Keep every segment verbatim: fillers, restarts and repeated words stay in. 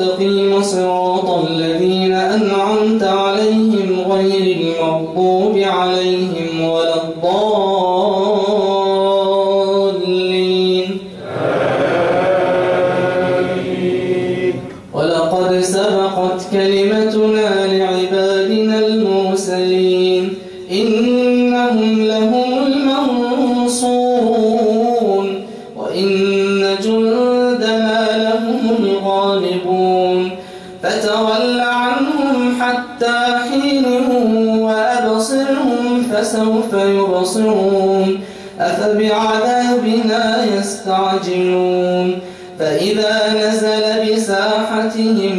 المستقيم صراط الذين أنعمت عليهم غير المغضوب عليهم ولا الضالين. ولقد سبقت كلمتنا لعبادنا المرسلين إنهم لهم المنصورون وإن جندنا لهم الغالبون. فتول عنهم حتى حين وأبصرهم فسوف يبصرون. أفبعذابنا يستعجلون فإذا نزل بساحتهم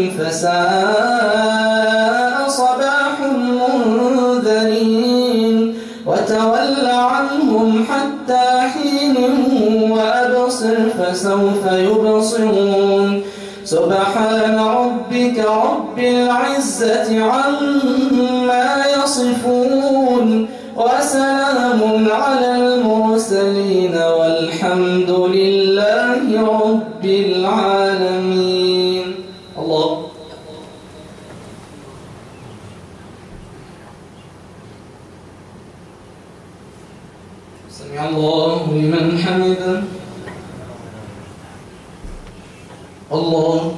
فساء صباح المنذرين. وتول عنهم حتى حين وأبصر فسوف يبصرون. سبحان ربك رب العزة عما يصفون وسلام على المرسلين والحمد لله رب العالمين. الله سمع الله لمن حمده. الله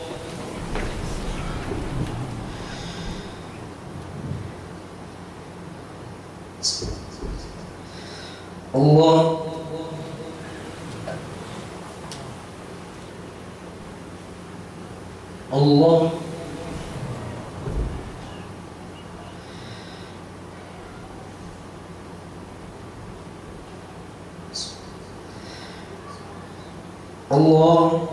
الله الله الله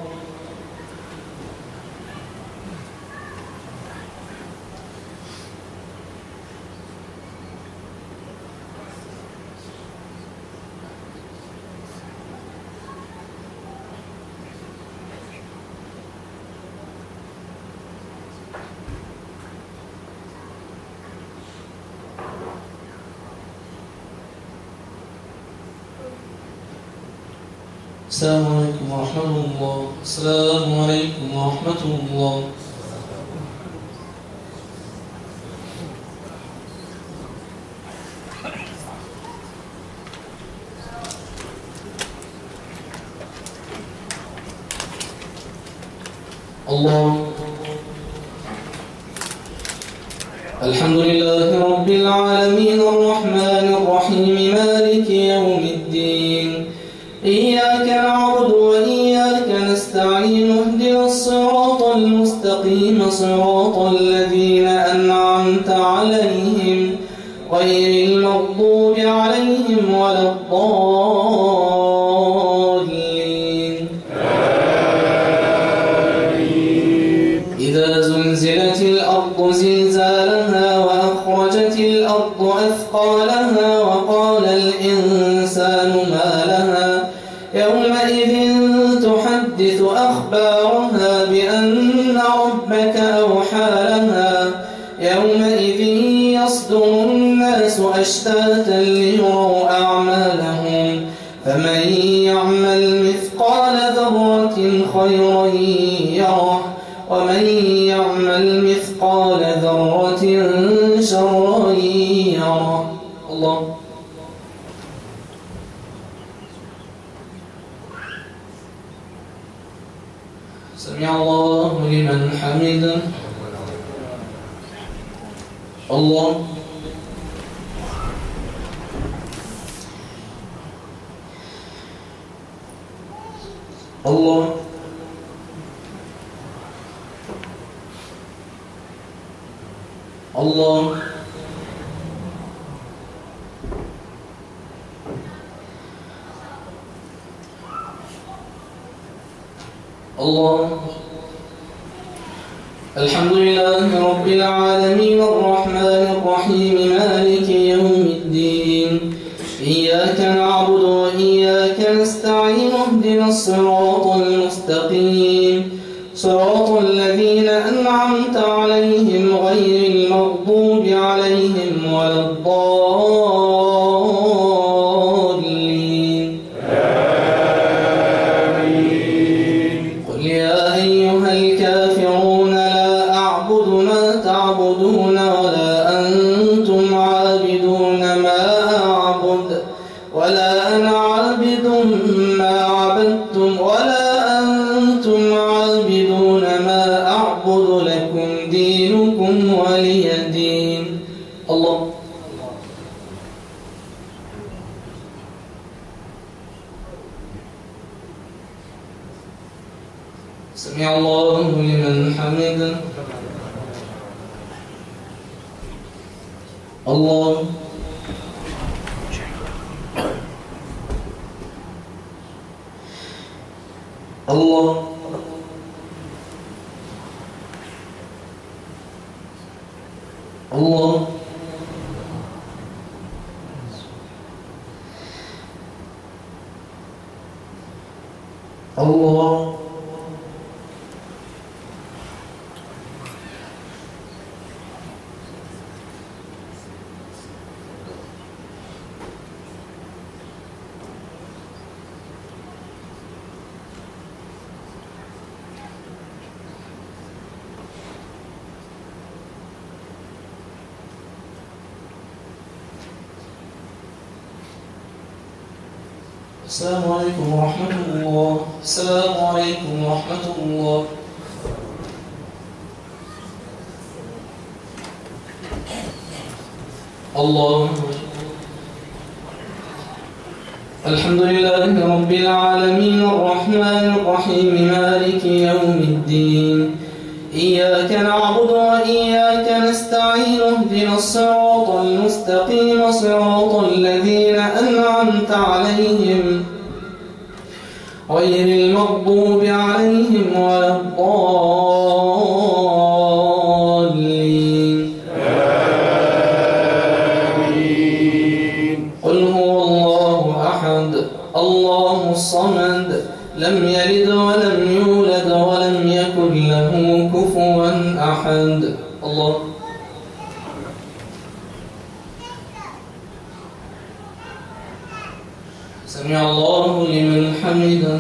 السلام عليكم ورحمة الله. السلام عليكم ورحمة الله. الله الحمد لله رب العالمين الرحمن الرحيم مالك يوم الدين. إياك نعبد وإياك نستعين اهدنا الصراط المستقيم صراط الذين أنعمت عليهم غير المغضوب عليهم ولا الضالين. إذا زلزلت الأرض زلزالها وأخرجت الأرض أثقالها وقال الإنسان ما لها يومئذ تحدث أخبارها بأن ربك أوحى لها. يومئذ يصدر الناس أشتاتا ليروا أعمالهم فمن يعمل مثقال ذرة خيرا يره ومن يعمل مثقال ذرة شرا يره. الله سمع الله لمن حمده. الله الله الله الله الحمد لله رب العالمين الرحمن الرحيم مالك يوم الدين. إياك نعبد وإياك نستعين اهدنا الصراط المستقيم صراط الذين أنعمت عليهم غير المغضوب عليهم ولا الضالين. آمين. قل يا أيها الكافرون أعبدون ولا أنتم عابدون ما أعبد ولا أنا عابد ما عبدتم ولا أنتم عابدون ما أعبد لكم دينكم ولي دين. الله. سمع الله لمن حمده. الله. الله. الله. الله. السلام عليكم ورحمة الله. السلام عليكم ورحمة الله. الله. الحمد لله رب العالمين الرحمن الرحيم مالك يوم الدين. إياك نعبد وإياك نستعين اهدنا الصراط المستقيم صراط الذين أنعمت عليهم غير المغضوب عليهم ولا الضالين. آمين. قل هو الله أحد الله الصمد لم يلد ولم يولد ولم يكن له كفوا أحد. الله. سمع الله لمن حمده.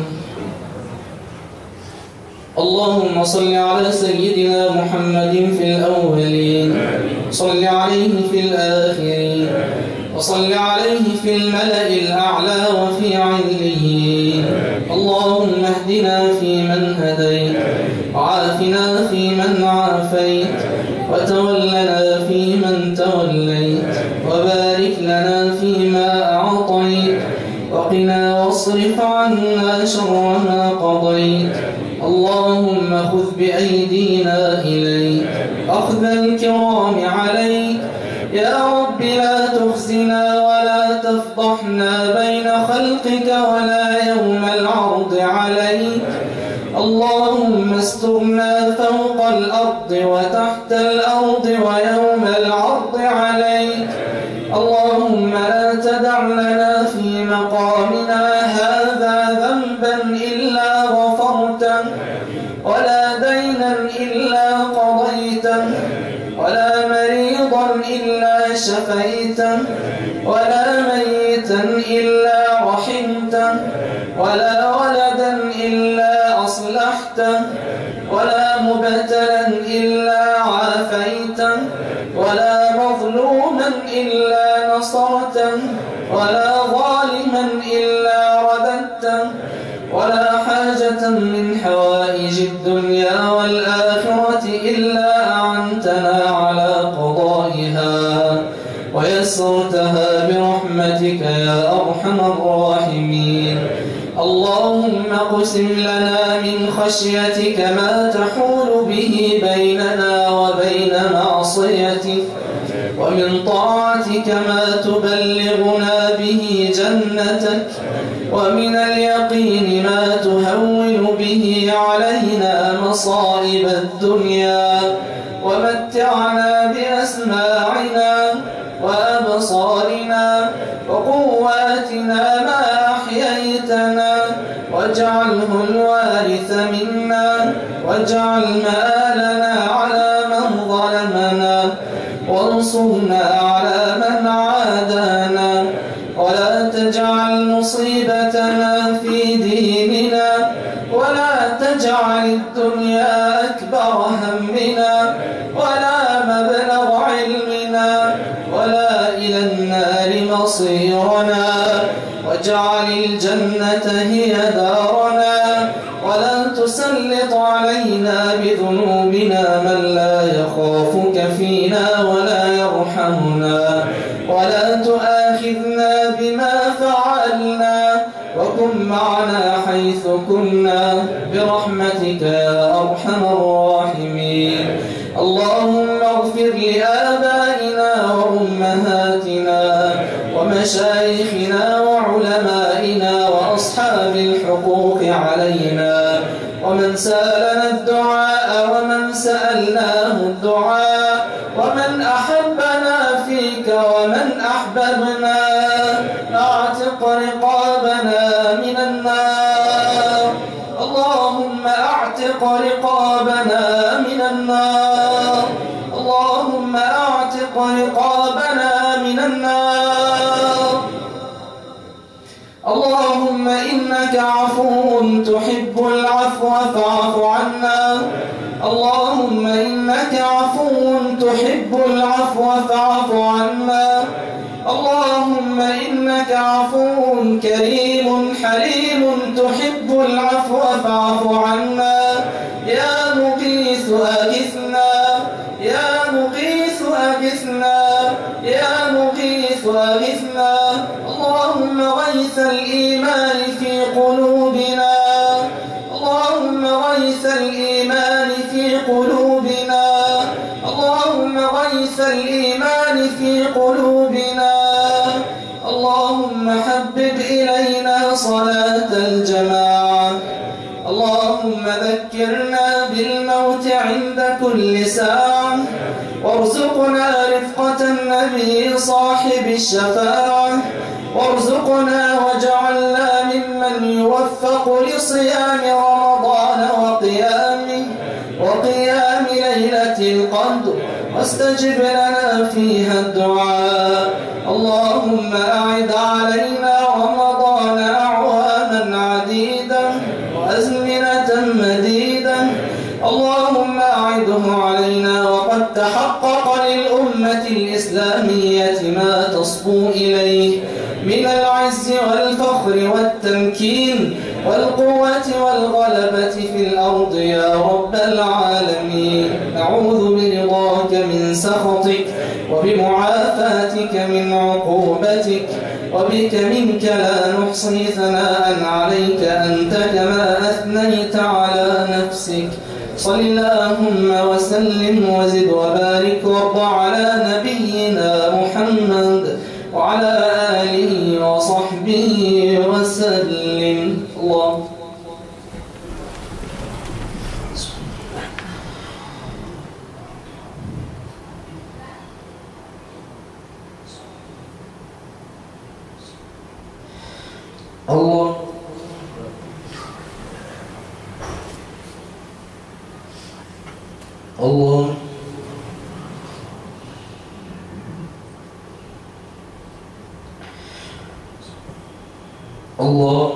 اللهم صل على سيدنا محمد في الأولين صل عليه في الآخرين وصل عليه في الملأ الأعلى وفي عليين. اللهم اهدنا فيمن هديت وعافنا فيمن عافيت وتولنا فيمن توليت وبارك لنا فيما أعطيت وقنا واصرف عنا شر ما قضيت. اللهم خذ بأيدينا إليك أخذ الكرام عليك. يا رب لا تخزنا ولا تفضحنا بين خلقك ولا يوم العرض عليك. اللهم استرنا فوق الأرض وتحت الأرض ويوم العرض عليك. اللهم لا تدع لنا في مقامنا هذا ذنبا إلا غفرته ولا دينا إلا قضيته ولا مريضا إلا شفيته ولا ميتا إلا رحمته ولا ولدا إلا أصلحته ولا مبتلا إلا عافيته ولا مظلوما إلا نصرته ولا ظالما إلا رددته ولا حاجة من حوائج الدنيا والآخرة إلا أعنتنا على قضائها ويسرتها برحمتك يا أرحم الراحمين. اللهم اقسم لنا من خشيتك ما تحول به بيننا وبين معصيتك ومن طاعتك ما تبلغنا به جنتك ومن اليقين ما تهون به علينا مصائب الدنيا ومتعنا بأسماعنا وأبصارنا وقواتنا ما أحييتنا واجعله الوارث منا واجعل مآلنا على من ظلمنا وانصرنا على من عادانا ولا تجعل مصيبتنا في ديننا ولا تجعل الدنيا أكبر همنا ولا مبلغ هي دارنا، ولا تسلط علينا بذنوبنا من لا يخافك فينا ولا يرحمنا، ولا تؤاخذنا بما فعلنا، وكن معنا حيث كنا برحمتك يا أرحم الراحمين. اللهم اغفر لآبائنا وأمهاتنا ومشايخنا وعلمائنا وأصحاب الحقوق علينا، ومن سألنا الدعاء ومن سألناه الدعاء، ومن أحبنا فيك ومن أحببنا. أعتق رقابنا من النار، اللهم أعتق رقابنا من النار، اللهم أعتق رقابنا من النار. اللهم إنك عفو تحب العفو فاعف عنا، اللهم إنك عفو تحب العفو فاعف عنا، اللهم إنك عفو كريم حليم تحب العفو فاعف عنا. يا مغيث أغثنا، يا مغيث أغثنا، يا مغيث أغثنا. اللهم غيث الإيمان في قلوبنا، اللهم غيث الإيمان في قلوبنا، اللهم غيث الإيمان في قلوبنا. اللهم حبب إلينا صلاة الجماعة، اللهم ذكرنا بالموت عند كل ساعة، وارزقنا رفقة النبي صاحب الشفاعة، وارزقنا واجعلنا ممن يوفق لصيام رمضان وقيامه وقيام ليلة القدر، واستجب لنا فيها الدعاء. اللهم أعد علينا رمضان أعواما عديدة وأزمنة مديدة، اللهم أعده علينا وقد تحقق للأمة الإسلامية ما تصبو إليه من العز والفخر والتمكين والقوة والغلبة في الأرض يا رب العالمين. نعوذ برضاك من سخطك، وبمعافاتك من عقوبتك، وبك منك لا نحصي ثناء عليك أنت كما أثنيت على نفسك. صل اللهم وسلم وزد وبارك وارض على نبينا محمد وعلى آله وصحبه وسلم. الله الله الله الله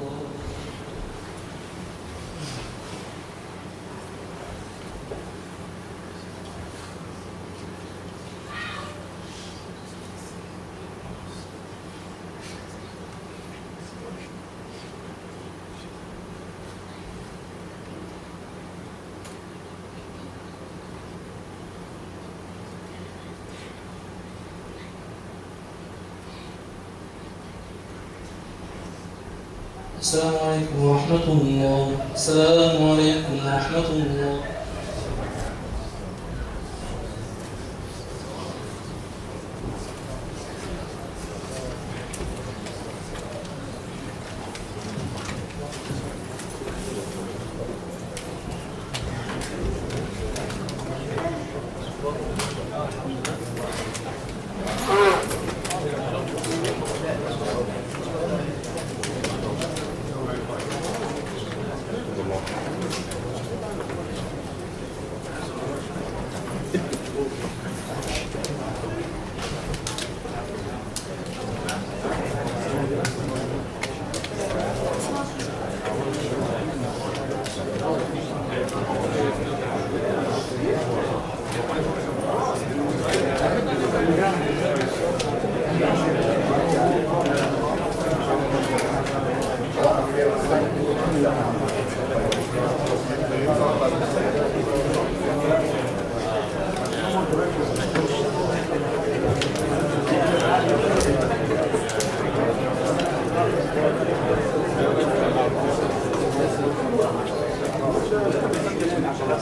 السلام عليكم ورحمة الله. السلام عليكم ورحمة الله.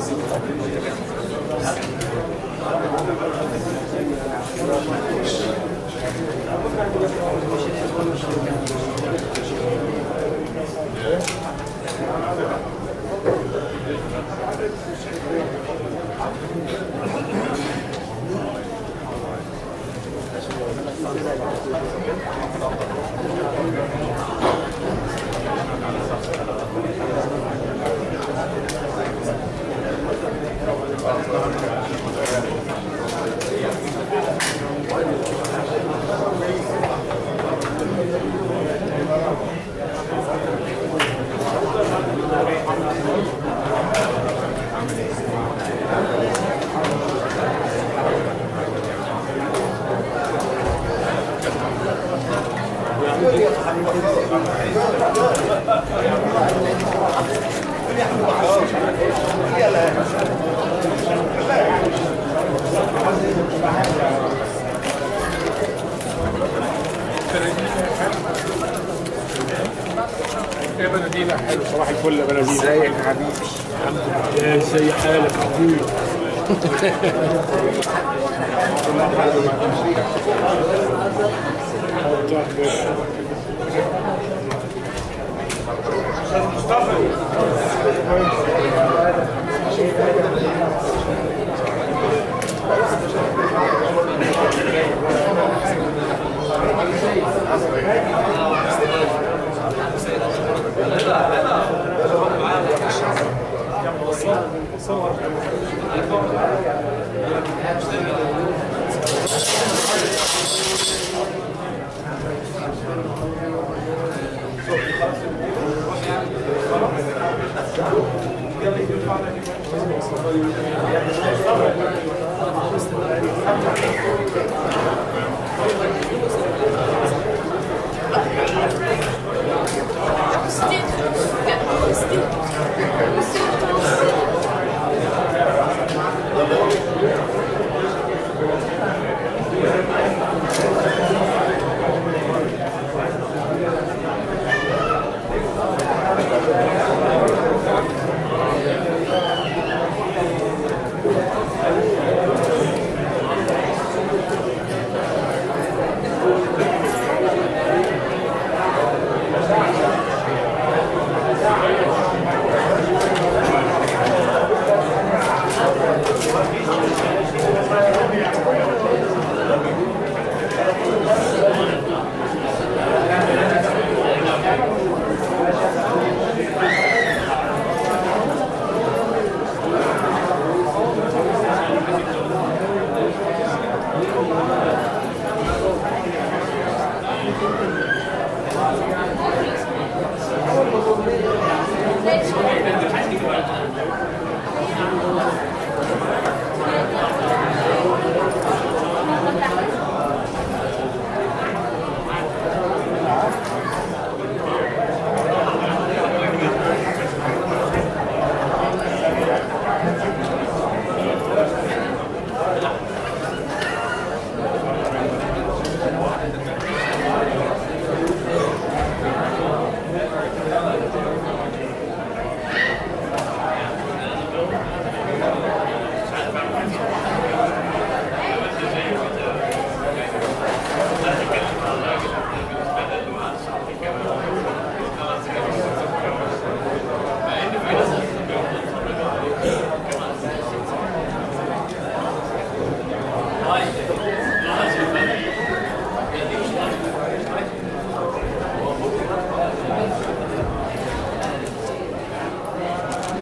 يا بنادينا حلو صباح الفل يا بنادينا. ازيك يا حبيبي؟ الحمد لله. ازي حالك يا اخويا؟ Thank you.